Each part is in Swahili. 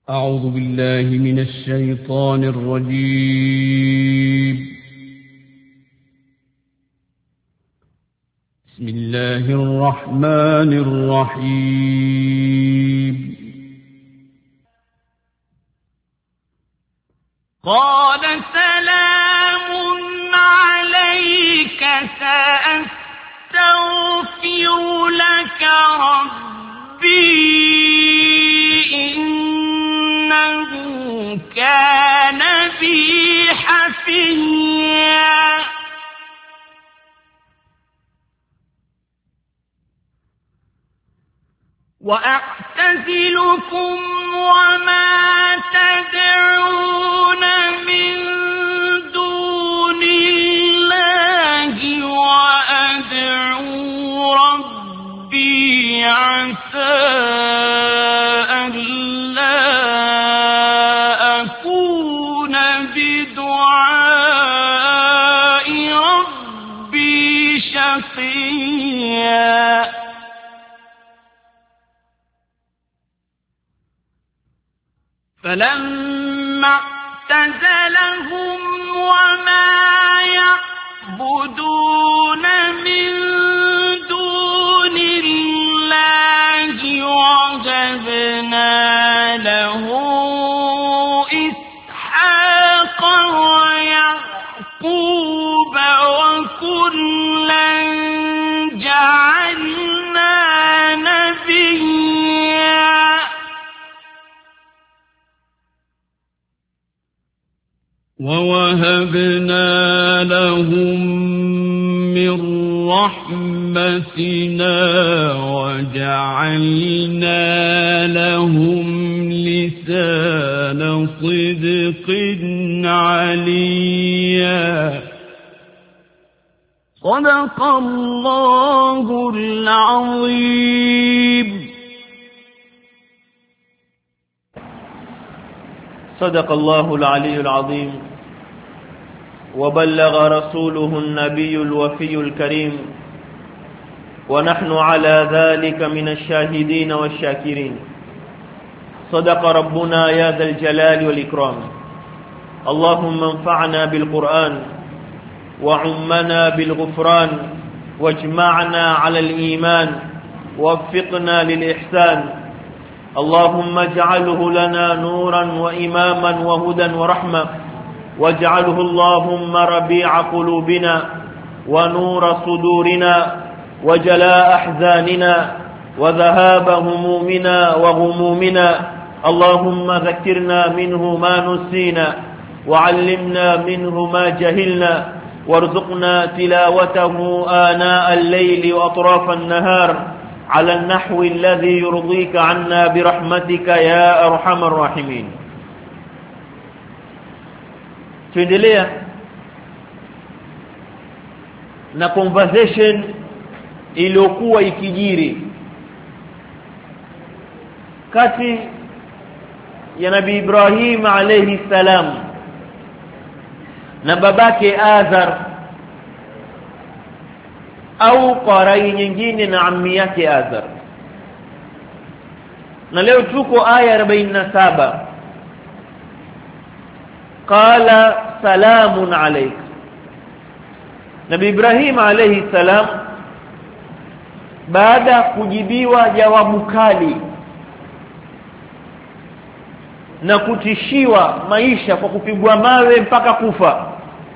أعوذ بالله من الشيطان الرجيم. بسم الله الرحمن الرحيم. قال سلام عليك سأستغفر لك ربي إنه كان بي حفيا وأعتزلكم وما تدعون من دون الله وأدعو ربي عسى ألا أكون بدعاء ربي شقيا فلما اعتزلهم وما يعبدون من دون الله وهبنا له إسحاق ويعقوب وكلا جعلنا نبيا ووهبنا لهم من رحمتنا وجعلنا لهم لسان صدق عليا. صدق الله العظيم. صدق الله العلي العظيم وبلغ رسوله النبي الوفي الكريم ونحن على ذلك من الشاهدين والشاكرين. صدق ربنا يا ذا الجلال والإكرام. اللهم انفعنا بالقرآن وعمنا بالغفران واجمعنا على الإيمان ووفقنا للإحسان. اللهم اجعله لنا نورا وإماما وهدى ورحمة واجعله اللهم ربيع قلوبنا ونور صدورنا وجلاء أحزاننا وذهاب همومنا وغمومنا. اللهم ذكرنا منه ما نسينا وعلمنا منه ما جهلنا وارزقنا تلاوته آناء الليل وأطراف النهار على النحو الذي يرضيك عنا برحمتك يا أرحم الراحمين. Tuendelea na conversation iliyokuwa ikijiri kati ya Nabii Ibrahim alayhi salam na babake Azar au qarai nyingine na ammi yake Azar. Na leo tuko aya 47. Qala salamun alayk. Nabii Ibrahim alayhi salam baada kujibiwa jawabu kali na kutishiwa maisha kwa kupigwa mawe mpaka kufa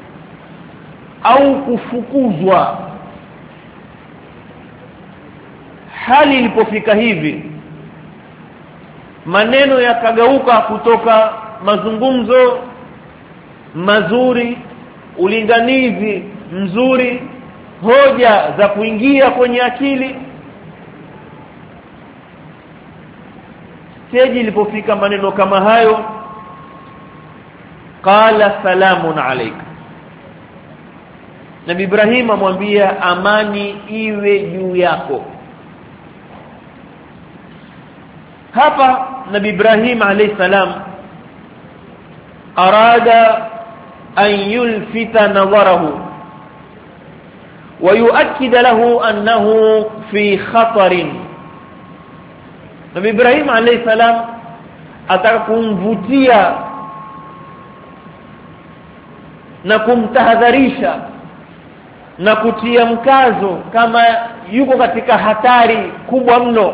au kufukuzwa, hali ilipofika hivi, maneno yakageuka kutoka mazungumzo mazuri, ulinganizi mzuri, hoja za kuingia kwenye akili. Stage ilipofika maneno kama hayo, qala salamun alayka. Nabii Ibrahim amwambia amani iwe juu yako. Hapa Nabii Ibrahim alayhi salam arada an yulfita nadharahu wa yuakkid lahu annahu fi khatarin. Nabii Ibrahim alayhi salam atakumvutia na kumtahadharisha na kutia mkazo kama yuko katika hatari kubwa mno,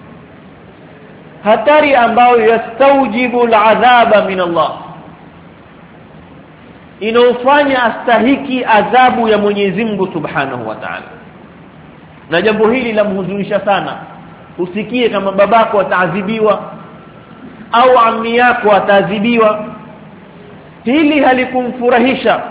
hatari ambayo yastaujibu al'adhaba min Allah, inaofanya astahiki adhabu ya Mwenyezi Mungu Subhanahu wa Ta'ala. Na jambo hili lamhuzunisha sana. Usikie kama babako ataadhibiwa au ammi yako ataadhibiwa, hili halikumfurahisha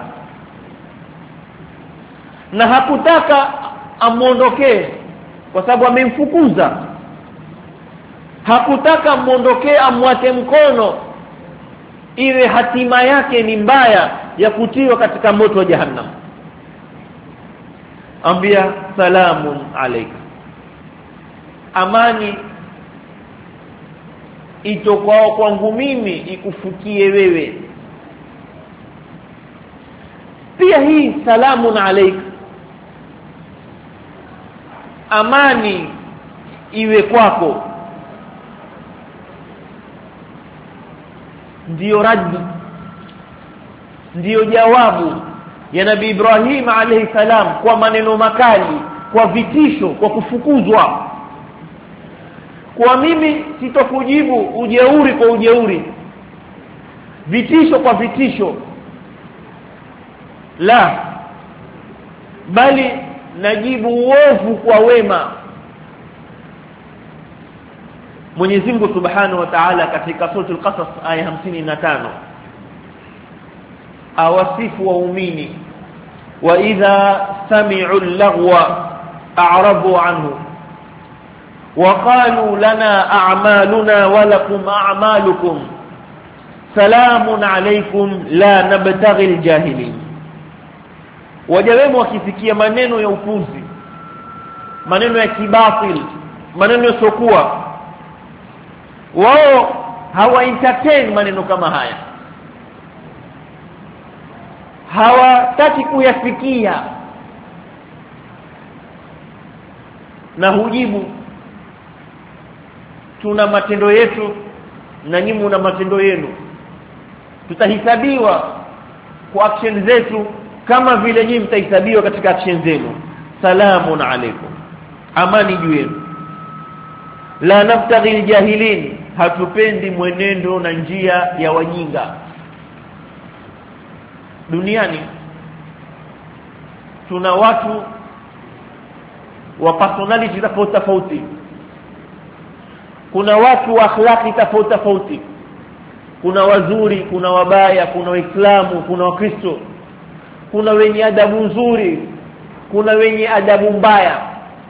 na hakutaka amuondokee kwa sababu amemfukuza. Hakutaka amuondokee, amwate mkono, ile hatima yake ni mbaya ya kutiwa katika moto wa jahannam. Ambia salamun alayka, amani itokao kwangu mimi ikufukie wewe. Pia hii salamun alayka, amani iwe kwako, ndiyo raddi, ndiyo jawabu ya Nabii Ibrahim alayhi salam kwa maneno makali, kwa vitisho, kwa kufukuzwa. Kwa mimi sitokujibu ujeuri kwa ujeuri, vitisho kwa vitisho, la, bali najibu uovu kwa wema. Mwenyezi Mungu Subhanahu wa Ta'ala katika sura Al-Qasas aya 55 awasifu waumini, wa idha sami'u al-laghwa a'rabu anhu wa qalu lana a'maluna wa lakum a'malukum salamun alaykum la nabtaghi al-jahilin. Wajawemo wakisikia maneno ya upuzi, maneno ya kibatil, maneno yasiokuwa, wao hawa entertain maneno kama haya, hawataki kuyafikia, na hujibu tuna matendo yetu na nyinyi mna matendo yenu, tutahisabiwa kwa action zetu kama vile nyinyi mtahesabiwa katika action zenu. Salamun alaykum, amani juu yenu. La nabtaghi jahilin, hatupendi mwenendo na njia ya wajinga. Duniani tuna watu wa personality tofauti tofauti, kuna watu wa akhlaqi tofauti tofauti, kuna wazuri, kuna wabaya, kuna waislamu, kuna wakristo, kuna wenye adabu nzuri, kuna wenye adabu mbaya,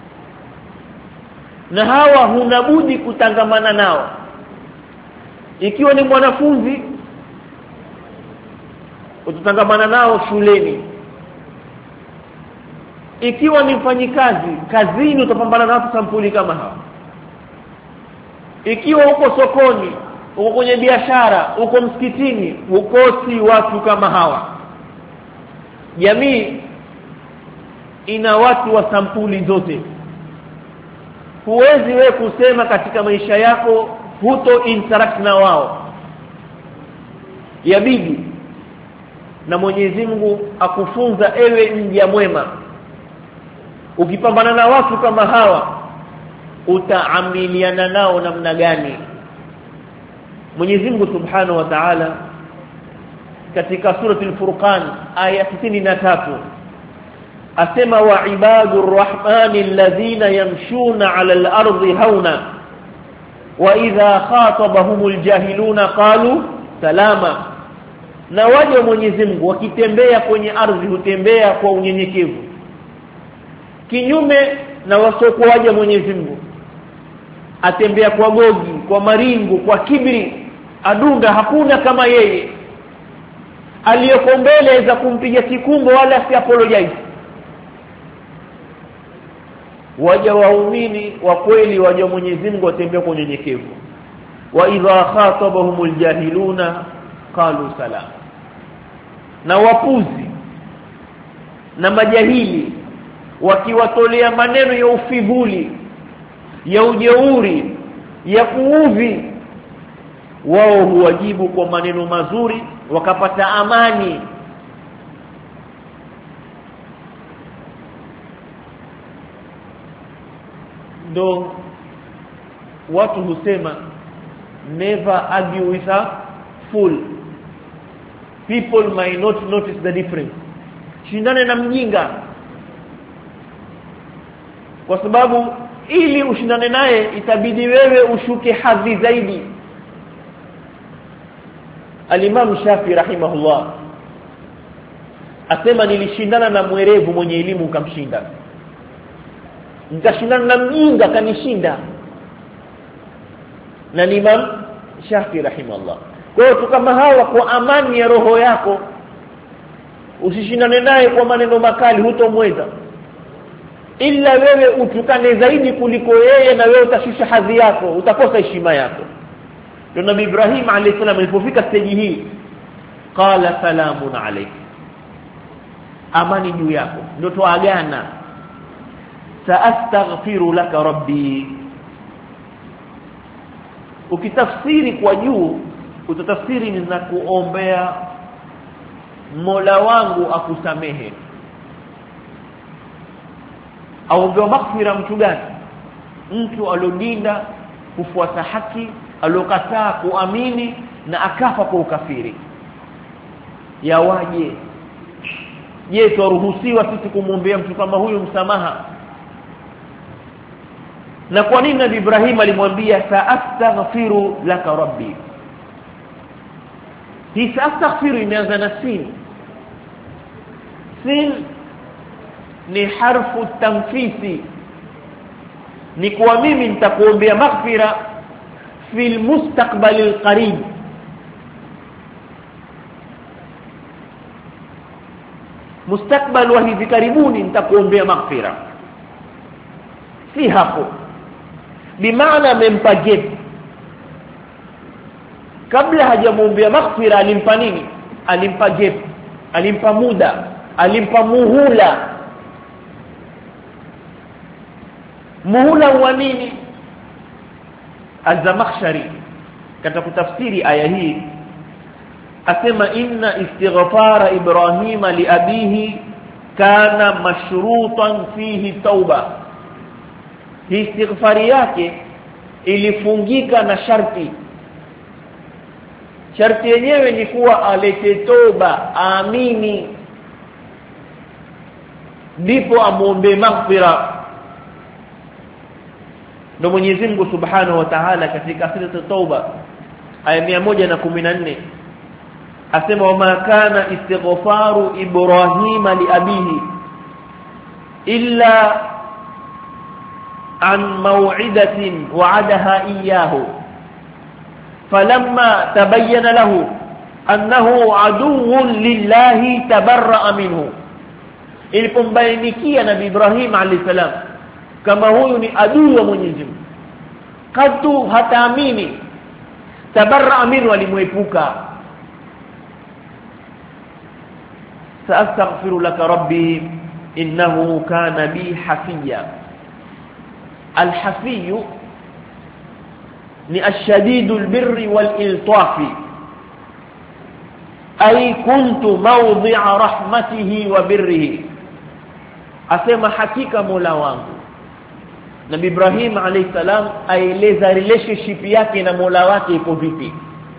na hawa hunabudi kutangamana nao. Ikiwa ni mwanafunzi utatangamana nao shuleni, ikiwa ni mfanyikazi kazini utapambana na watu sampuli kama hawa, ikiwa uko sokoni, uko kwenye biashara, uko msikitini, ukosi watu kama hawa. Jamii ina watu wa sampuli zote. Huwezi wewe kusema katika maisha yako huto interact na wao, yabidi na Mwenyezi Mungu akufunza ewe mja mwema, ukipambana na watu kama hawa utaamiliana nao namna gani. Mwenyezi Mungu Subhanahu wa Ta'ala katika surati Al-Furqan aya 63 asema, wa ibadur rahmani alladhina yamshuna 'ala al-ardi hauna wa idha khatabahumul jahiluna qalu salama. Na waja Mwenyezi Mungu wakitembea kwenye ardhi hutembea kwa unyenyekevu, kinyume na wasiokuwa waja Mwenyezi Mungu, atembea kwa gogi, kwa maringo, kwa kibri, adunga hakuna kama yeye, aliyeko mbele za kumpiga kikumbo wala si apologize. Waja waumini wa kweli, waja Mwenyezi Mungu watembea kwa unyenyekevu. Wa idha khatabahumul jahiluna qalu salam. Na wapuzi na majahili wakiwatolea maneno ya ufidhuli, ya ujeuri, ya kuudhi, wao huwajibu kwa maneno mazuri wakapata amani. Ndo watu husema never argue with a fool, people might not notice the difference. Shindane na mjinga, kwa sababu ili ushindane naye itabidi wewe ushuke hadhi zaidi. Al-Imam Shafi rahimahullah asema nilishindana na mwerevu mwenye elimu kamshinda, nikashindana na mjinga kanishinda. Na Imam Shafi rahimahullah. Kwa hiyo kama hawa, kwa amani ya roho yako usishindane naye kwa maneno makali, hutomweza. Ila wewe utukane zaidi kuliko yeye, na wewe utashusha hadhi yako, utakosa heshima yako. Ndio Nabii Ibrahim alayhi salam alipofika stage hii, qala salamun alayk, amani juu yako. Ndio tuagana, saastaghfiru laka rabbi. Ukitafsiri kwa juu utatafsiri ninakuombea Mola wangu akusamehe. Aombewa maghfira mtu gani? Mtu alodinda kufuata haki, alokataa kuamini na akafa kwa ukafiri. Yawaje? Je, turuhusiwa sisi kumwombea mtu kama huyu msamaha? Na kwa nini Nabii Ibrahim alimwambia saastaghfiru laka rabbi? Hii saastaghfiru imeanza na sin. Sin ni harfu tamfisi, ni kwa mimi nitakuombea maghfira fil mustaqbalil qarib. Mustakbal wa hivi karibuni nitakuombea maghfira, si hapo. Bimaana amempa gap. Kabla hajamuombea maghfira alimpa nini? Alimpa gap, alimpa muda, alimpa muhula. Muhula wa nini? Az-Zamakhshari katika kutafsiri aya hii asema inna istighfara Ibrahima li abihi kana mashrutan fihi tauba. Hii istighfari yake ilifungika na sharti. Sharti yenyewe ni kuwa alete toba, amini, ndipo amuombe maghfira. Ndio Mwenyezi Mungu Subhanahu wa Ta'ala katika sura Tauba aya 114 asema wama kana istighfaru Ibrahima li abihi illa an maw'idatin wa'adaha iyyahu falamma tabayyana lahu annahu aduwwun lillahi tabarra'a minhu. Ilipombainikia Nabii Ibrahim alayhi salam kama huyu ni adui wa Mwenyezi Mungu, katu hataamini, tabarra'a minhu, alimwepuka. saastaghfiru laka rabbi innahu kana bi hafiya. Al-hafiy ni ashadidul birri wal iltafi, ay kuntu mawdi'a rahmatihi wa birrihi. Asema hakika Mola wangu. Nabii Ibrahim alayhi salam aeleza relationship yake na Mola wake ipo vipi.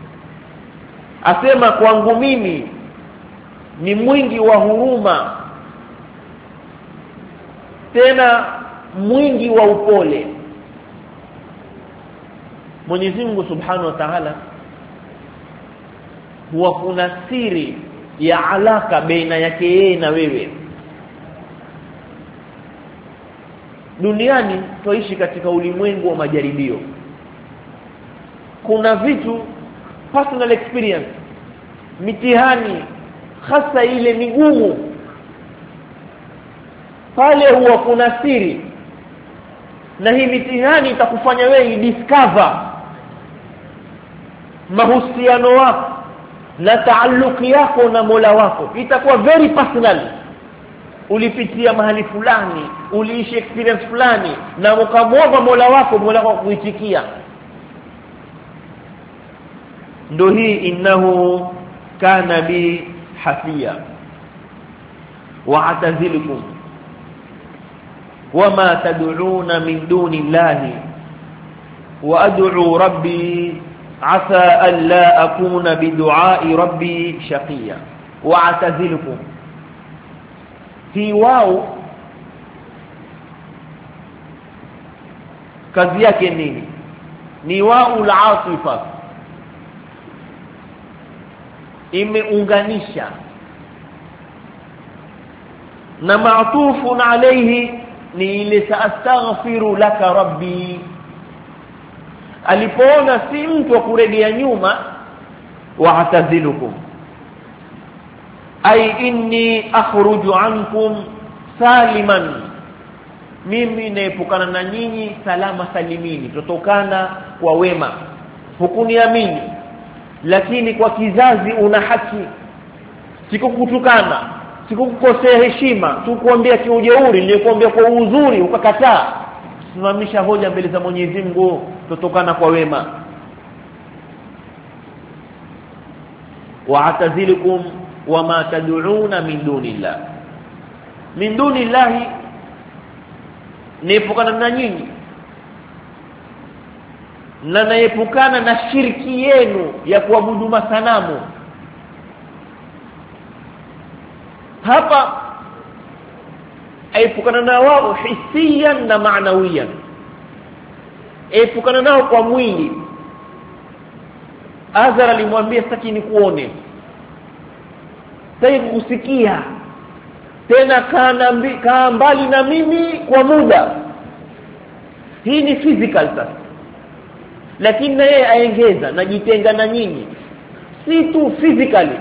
Asema kwangu mimi ni mwingi wa huruma, tena mwingi wa upole. Mwenyezi Mungu Subhanahu wa Ta'ala huwa kuna siri ya alaka baina yake yeye na wewe. Duniani tuishi katika ulimwengu wa majaribio. Kuna vitu personal experience, mitihani hasa ile migumu, pale huwa kuna siri, na hii mitihani itakufanya wewe discover mahusiano wako na taalluki yako na Mola wako. Itakuwa very personal. Ulipitia mahali fulani, uliishi experience fulani, na ukamwomba Mola wako, Mola wako kuitikia. ndo hii innahu kana bi hafiya wa atazilukum wama tad'una min duni llahi wa ad'u rabbi asa an la akuna bidu'ai rabbi shaqiya wa atazilukum hii wao kazi yake nini? Ni wao al-atifa imeunganisha na ma'tufun alayhi ni ile saastaghfiru laka rabbi. Alipoona si mtu kurejea nyuma, wa'tazilukum ay inni akhruju ankum saliman, mimi naepukana na nyinyi salama salimini, tutokana kwa wema. Hukuniamini lakini kwa kizazi una haki, sikukutukana, sikukukosea heshima, tukuambia kiujeuri, nilikuambia kwa uzuri ukakataa. Simamisha hoja mbele za Mwenyezi Mungu, tutokana kwa wema. Wa'tazilukum wama tad'una min dunillah, min dunillahi niepukana na nyinyi na naepukana na shirki yenu ya kuabudu masanamu. Hapa aepukana na wao hisiyan na maanawiyan, aepukana nao kwa mwili. Azar alimwambia sitaki nikuone, sitaki kusikia tena, kaa mbali na mimi kwa muda. Hii ni physical sasa, lakini na yeye aongeza najitenga na nyinyi, si tu physically,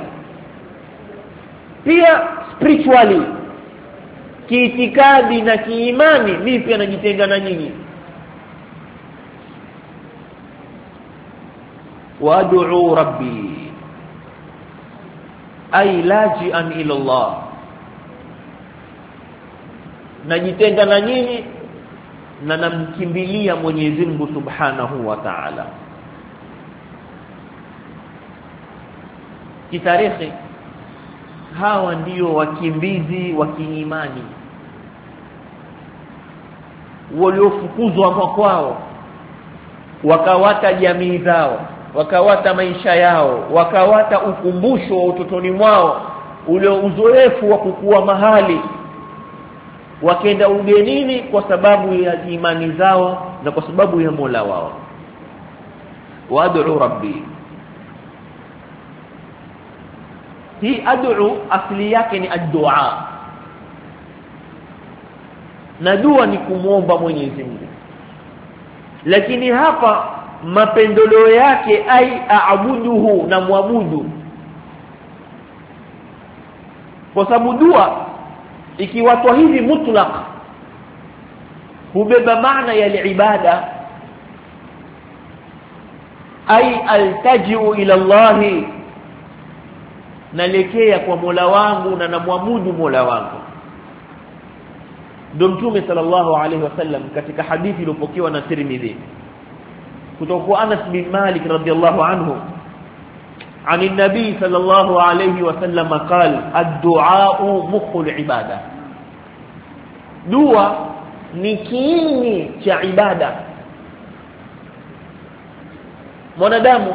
pia spiritually, kiitikadi na kiimani. Mimi pia najitenga na nyinyi. Wad'u rabbi ay laji'an ila Allah, najitenga na nyinyi na namkimbilia Mwenyezi Mungu Subhanahu wa Ta'ala. Kitarehe hawa ndio wakimbizi wa kiimani waliofukuzwa kwao, wakawata jamii zao, wakawata maisha yao, wakawata ukumbusho wa utotoni mwao, ule uzoefu wa kukua mahali, wakaenda ugenini kwa sababu ya imani zao na kwa sababu ya Mola wao. Wad'u rabbi, hii ad'u asli yake ni ad-du'a, na dua ni kumuomba Mwenyezi Mungu. Lakini hapa mapendeleo yake ai aabuduhu, na muabudu, kwa sababu dua ikiwatwa hivi mutlaq hubeba maana ya ibada, ai altajiu ila Allah, nalekea kwa Mola wangu na namwabudu Mola wangu. Ndio Mtume sallallahu alaihi wasallam katika hadithi iliyopokewa na Tirmidhi kutoka kwa Anas bin Malik radhiyallahu anhu عن النبي صلى الله عليه وسلم قال الدعاء مخ العبادة, dua ni kiini cha ibada. Mwanadamu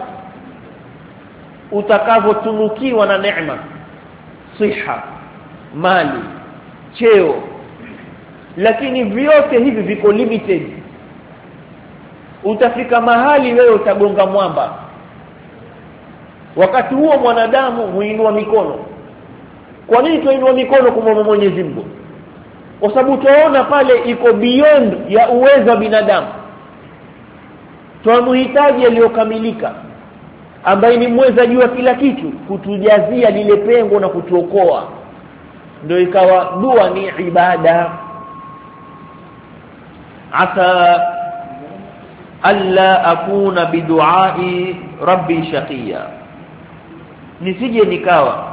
utakavotunukiwa na neema, siha, mali, cheo, lakini vyote hivi viko limited. Utafika mahali wewe utagonga mwamba. Wakati huo mwanadamu huinua mikono. Kwa nini tuinua mikono kumwomba Mwenyezi Mungu? Kwa sababu tunaona pale iko beyond ya uwezo wa binadamu. Tunamhitaji aliyokamilika, ambaye ni mweza jua kila kitu, kutujazia lile pengo na kutuokoa. Ndio ikawa dua ni ibada. Asa alla akuna biduai rabbi shaqiya, nisije nikawa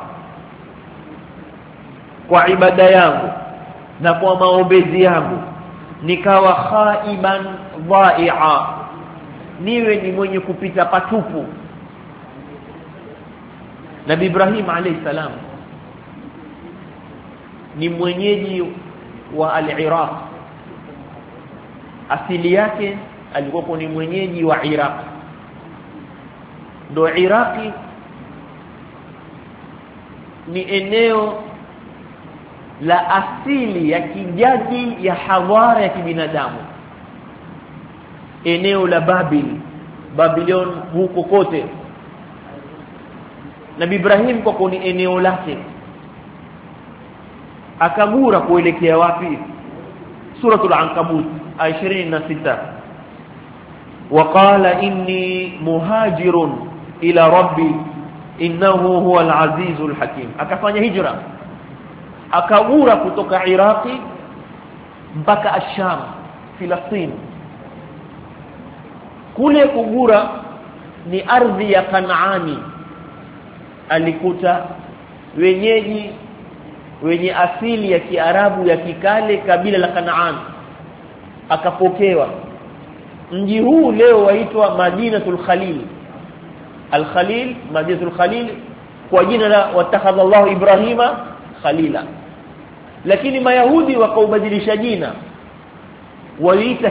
kwa ibada yangu na kwa maombezi yangu nikawa khaiban dha'i'a, niwe ni mwenye kupita patupu. Nabii Ibrahim alayhi salam ni mwenyeji wa al-Iraq. Asili yake alikuwa ni mwenyeji wa Iraq. Ndio Iraki ni eneo la asili ya kijadi ya hadhara ya kibinadamu. Eneo la Babylon huko kote. Nabii Ibrahim kwa ni eneo lake akagura kuelekea wapi? Suratul Ankabut aya 26. Waqala inni muhajirun ila rabbi innahu huwal azizul hakim. Akafanya hijra, akagura kutoka Iraqi mpaka Asham, Filastin. Kule kugura ni ardhi ya Kanaani. Alikuta wenye asili ya Kiarabu ya kikale, kabila la Kanaan. Akapokewa. Mji huu leo waitwa Madinatul Khalil. Al-Khalil, Madinatul Khalil kwa jina la watakhadhallahu Ibrahima Khalila. Lakini Mayahudi wakaubadilisha jina, waita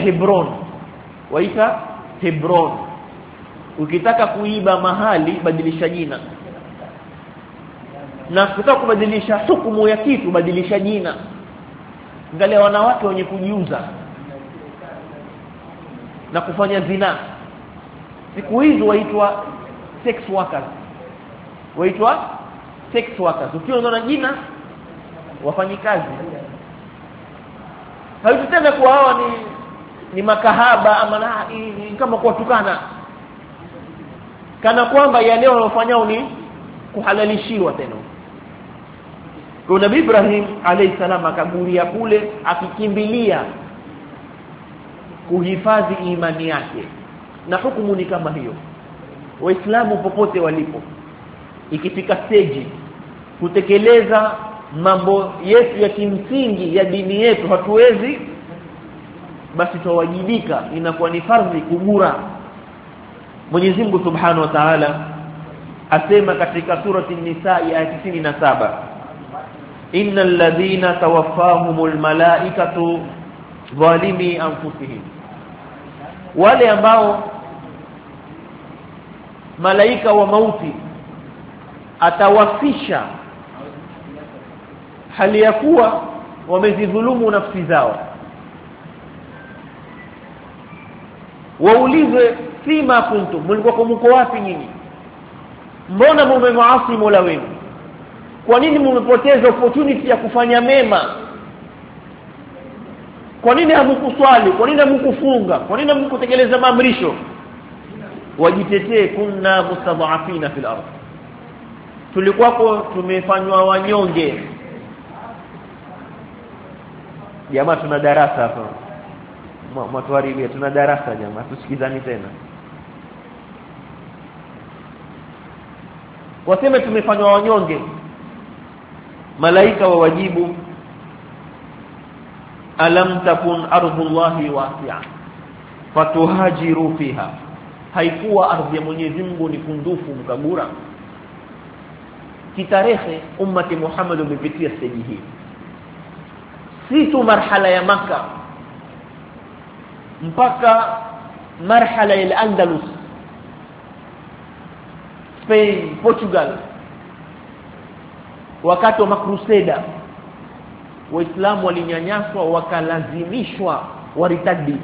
Hebron. Ukitaka kuiba mahali badilisha jina, na ukitaka kubadilisha hukumu ya kitu badilisha jina. Angalia wanawake wenye kujiuza na kufanya zina, siku hizo waitwa sex workers. Ukiwa na jina wafanyikazi, haitotenda kwa hawa ni makahaba ama kama kuwatukana, kana kwamba yale wanayofanyao ni kuhalalishiwa tena. Kwa Nabii Ibrahim alayhi salam akaguria kule, akikimbilia kuhifadhi imani yake. Na hukumu ni kama hiyo. Waislamu popote walipo, ikifika stage kutekeleza mambo yetu ya kimsingi ya dini yetu hatuwezi, basi tuwajibika, inakuwa ni fardhi kugura. Mwenyezi Mungu Subhanahu wa Ta'ala asema katika surati An-Nisa aya 97, innal ladhina tawaffahumul malaikatu zalimi anfusihim, wale ambao malaika wa mauti atawafisha hali ya kuwa wamezidhulumu nafsi zao. Waulizwe fima kuntum, mlikuwa mko wapi nyinyi? Mbona mmemaasi Mola wenu? Kwa nini mmepoteza opportunity ya kufanya mema? Kwa nini hamkuswali? Kwa nini hamkufunga? Kwa nini hamkutekeleza maamrisho? Wajitetee, kunna mustadhafina fil ardh, tulikuwa tumefanywa wanyonge. Jamaa tuna darasa hapa, mwatuharibia, tuna darasa jamaa, tusikizani tena. Waseme tumefanywa wanyonge. Malaika wawajibu, alam takun ardhullahi wasi'a fatuhajiru fiha, haikuwa ardhi ya Mwenyezi Mungu ni kundufu mkagura? Kitarehe ummati Muhammad umepitia stage hii, si tu marhala ya Makkah mpaka marhala ya Andalus, Spain, Portugal. Wakati wa makruseda Waislamu walinyanyaswa, wakalazimishwa waritadi.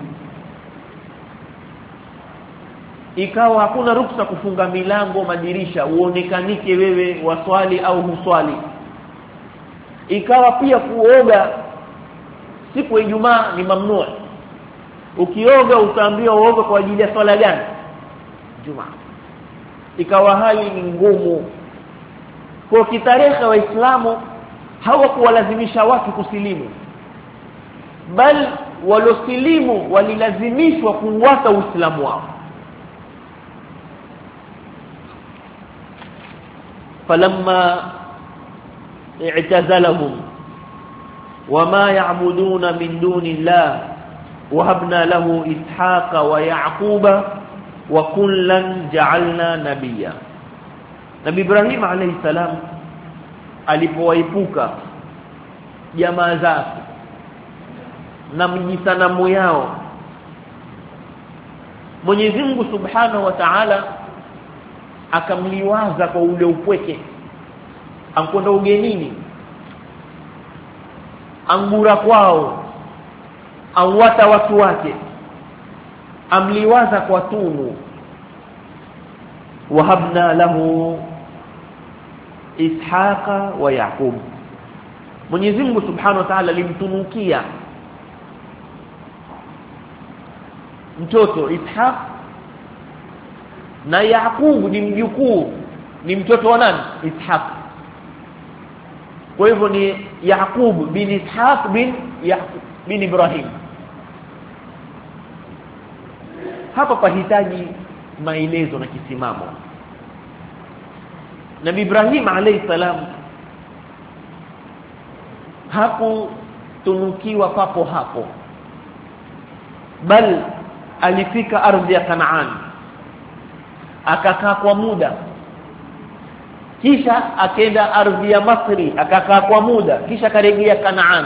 Ikawa hakuna ruksa kufunga milango, madirisha, uonekanike wewe waswali au huswali. Ikawa pia kuoga siku ya Ijumaa ni mamnuu. Ukioga utaambiwa uoge kwa ajili ya swala gani? Jumaa. Ikawa hali ni ngumu. Kwa kitarehe Waislamu hawakuwalazimisha watu kusilimu, bal walosilimu walilazimishwa kuuata Uislamu wao. Falamma i'tazalahum wama ya'buduna min dunillah wahabna lahu ishaqa wa yaquba wa kullan ja'alna nabiyya. Nabii Ibrahim alayhi salam alipowaipuka jamaa zake na mjisanamu yao, Mwenyezi Mungu Subhanahu wa Ta'ala akamliwaza kwa ule upweke, ankwenda ugenini, angura kwao, awata watu wake, amliwaza kwa tunu. Wahabna lahu Ishaqa wa Yaqub. Mwenyezi Mungu Subhanahu wa Ta'ala alimtunukia mtoto Ishaq, na Yaqub ni mjukuu, ni mtoto wa nani? Ishaq. Kwa hivyo ni Yaqub bin Ishaq bin Ibrahim. Hapa pahitaji maelezo na kisimamo. Nabii Ibrahim alayhi salam hakutunukiwa papo hapo, bal alifika ardhi ya Kanaan, akakaa kwa muda, kisha akaenda ardhi ya Misri, akakaa kwa muda, kisha karejea Kanaan.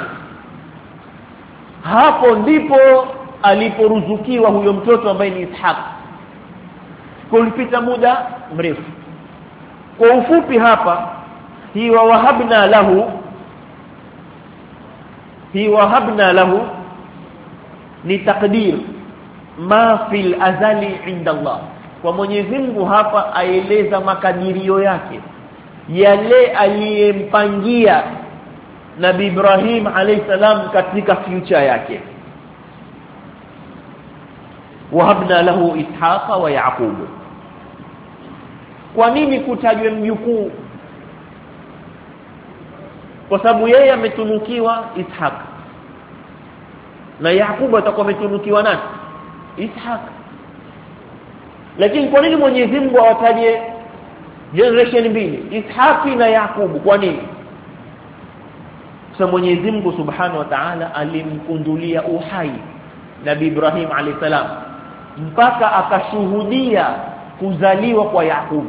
Hapo ndipo aliporuzukiwa huyo mtoto ambaye ni Ishaq. Kulipita muda mrefu. Kwa ufupi hapa, hi wahabna lahu ni takdir ma fil azali inda Allah. Kwa Mwenyezi Mungu hapa aeleza makadirio yake, yale aliyempangia Nabii Ibrahim alayhi salam katika future yake. Wahabna lahu Ishaqa wa Yaqub. Kwa nini kutajwe mjukuu? Kwa sababu yeye ametunukiwa Ishaq, na Yaqub atakuwa ametunukiwa nani? Ishaq. Lakini kwa nini Mwenyezi Mungu awataje generation mbili, Ishaq na Yaqub? Kwa nini? Kwa Mwenyezi Mungu Subhanahu wa Ta'ala alimkundulia uhai Nabii Ibrahim alayhi salam mpaka akashuhudia kuzaliwa kwa Yaqub.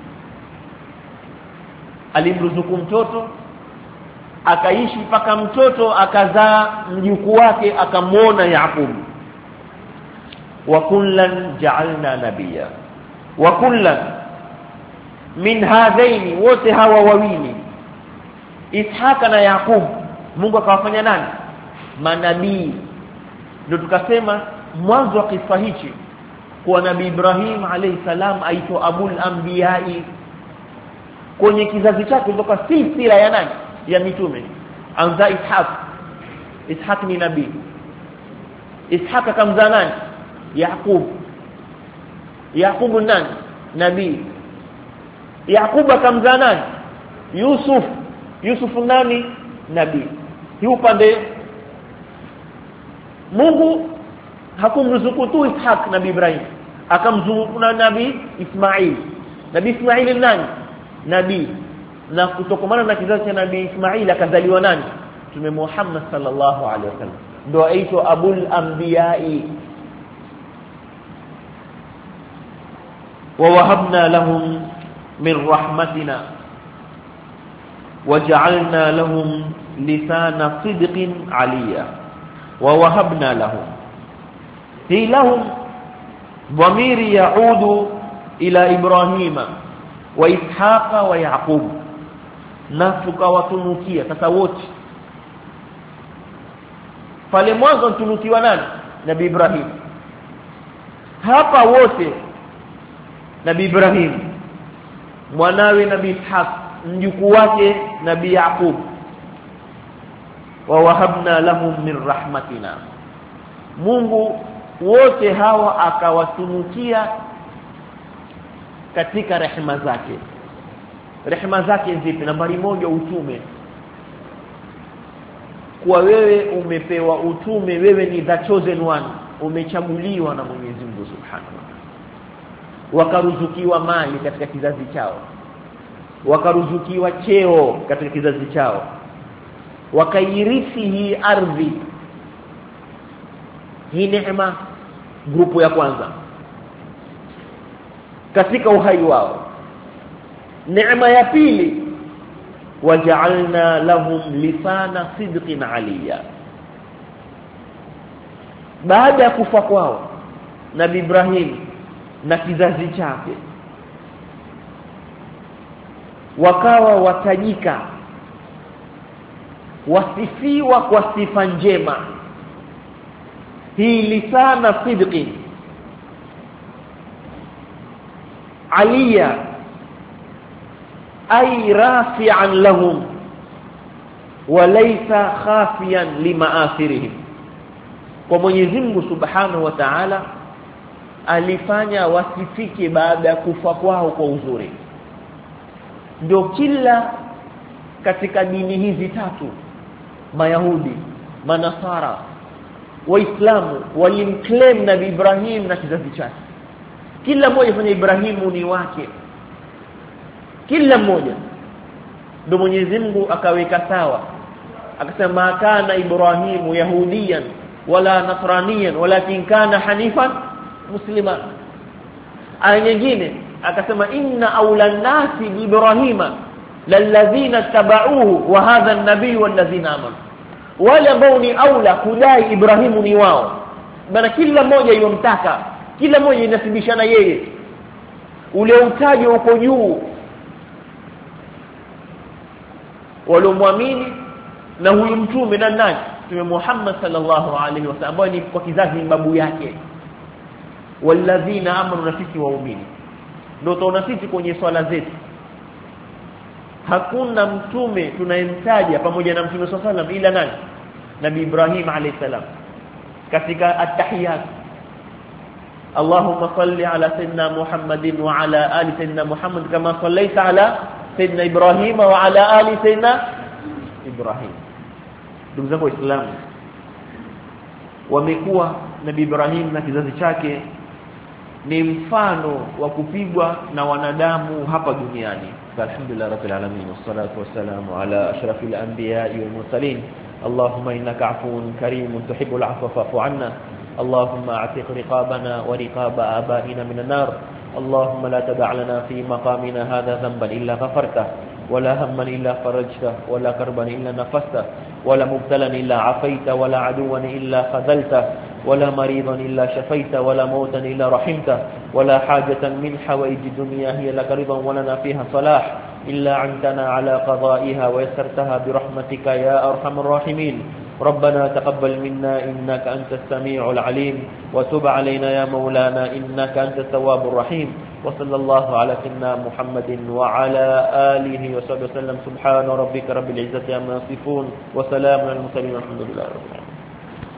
Alimruzuku mtoto, akaishi mpaka mtoto akazaa mjukuu wake, akamwona Yaqub. Wa kullan ja'alna nabiyya, wa kullan min hadhaini, wote hawa wawili Ishaq na Yaqub, Mungu akawafanya nani? Manabii. Ndio tukasema mwanzo wa kisa hichi kwa Nabii Ibrahim alayhi salam aitwa Abul Anbiya'i. Kwenye kizazi chake kutoka silsila ya nani? Ya mitume. Anza Ishaq. Ishaq ni nabii. Ishaq akamzaa nani? Yaqub. Yaqub nani? Nabii. Yaqub akamzaa nani? Yusuf. Yusuf nani? Nabii. Hii upande Mungu hakumruzuku tu Ishaq Nabii Ibrahim, akamzuku na Nabii Ismail. Nabii Ismail nani? Nabii. Na kutokomana na kizazi cha Nabii Ismail akazaliwa nani? Mtume Muhammad sallallahu alaihi wasallam, ndio aitwa Abul Anbiya'i. Wa wahabna lahum min rahmatina waja'alna lahum lisana sidqin aliyya. Wa wahabna lahum, hi lahum dhamiri yaudu ila Ibrahima wa Ishaqa wa Yaqub, na tukawatunukia sasa wote. Pale mwanzo tunukiwa nani? Nabii Ibrahim. Hapa wote Nabii Ibrahim, mwanawe Nabii Ishaq, mjukuu wake Nabii Yaqub. Wa wahabna lahum min rahmatina, Mungu wote hawa akawatunukia katika rehema zake. Rehema zake zipi? Nambari moja, utume. Kwa wewe umepewa utume, wewe ni the chosen one, umechaguliwa na Mwenyezi Mungu Subhanahu wa Ta'ala. Wakaruzukiwa mali katika kizazi chao, wakaruzukiwa cheo katika kizazi chao, wakairithi hii ardhi. Hii neema grupu ya kwanza katika uhai wao. neema ya pili waja'alna lahum lisana sidqin aliya. Baada ya kufa kwao Nabii Ibrahim na kizazi chake wakawa watajika, wasifiwa kwa sifa njema. Hii lisana sidqin aliya ay rafi'an lahum wa laysa khafiyan limaathirihim. Kwa Mwenyezi Mungu Subhanahu wa Ta'ala alifanya wasifike baada ya kufa kwao kwa uzuri. Ndio kila katika dini hizi tatu, Mayahudi, Manasara, Waislamu walimclaim Nabii Ibrahim na kizazi chake. Kila mmoja fanya Ibrahimu ni wake, kila mmoja. Ndio Mwenyezi Mungu akaweka sawa, akasema kana Ibrahimu yahudiyan wala nasraniyan walakin kana hanifan musliman. Aya nyingine akasema inna awla nasi bi Ibrahima lalladhina tabauhu wa hadha an-nabiy walladhina amanu. Wale ambao ni aula kudai Ibrahimu ni wao, bana kila mmoja yomtaka, kila mmoja inasibishana yeye, ule utajo uko juu. Walomwamini na huyu mtume na nani? Mtume Muhammad sallallahu alaihi wasallam, ambaye ni kwa kizazi babu yake. Walladhina amanu, na sisi waumini. Ndio tunaona sisi kwenye swala zetu hakuna mtume tunayemtaja pamoja na Mtume sallallahu alaihi wasallam ila nani? Nabii Ibrahim alayhi salam. Katika at-tahiyat, Allahumma salli ala sayyidina Muhammadin wa ala ali sayyidina Muhammad kama sallaita ala sayyidina Ibrahim wa ala ali sayyidina Ibrahim. Ndugu zangu Waislamu, wamekuwa Nabii Ibrahim na kizazi chake ni mfano wa kupigwa na wanadamu hapa duniani. Alhamdulillah rabbil alamin, wassalatu wassalamu ala ashrafil anbiya'i wal mursalin. Allahumma innaka afuwun karimun tuhibbul afwa fa'fu 'anna. Allahumma a'tiq riqabana wa riqaba aba'ina minan nar. Allahumma la tada' lana fi maqamina hadha dhanban illa ghafarta ولا هما إلا فرجته ولا كربا إلا نفسته ولا مبتلا إلا عفيته ولا عدوا إلا خذلته ولا مريضا إلا شفيته ولا موتا إلا رحمته ولا حاجة من حوائج الدنيا هي لك رضا ولنا فيها صلاح إلا عنتنا على قضائها ويسرتها برحمتك يا أرحم الراحمين. ربنا تقبل منا إنك أنت السميع العليم وتب علينا يا مولانا إنك أنت التواب الرحيم. وصلى الله على سيدنا محمد وعلى آله وصحبه وسلم. سبحان ربك رب العزة عما يصفون وسلام على المرسلين والحمد لله رب العالمين.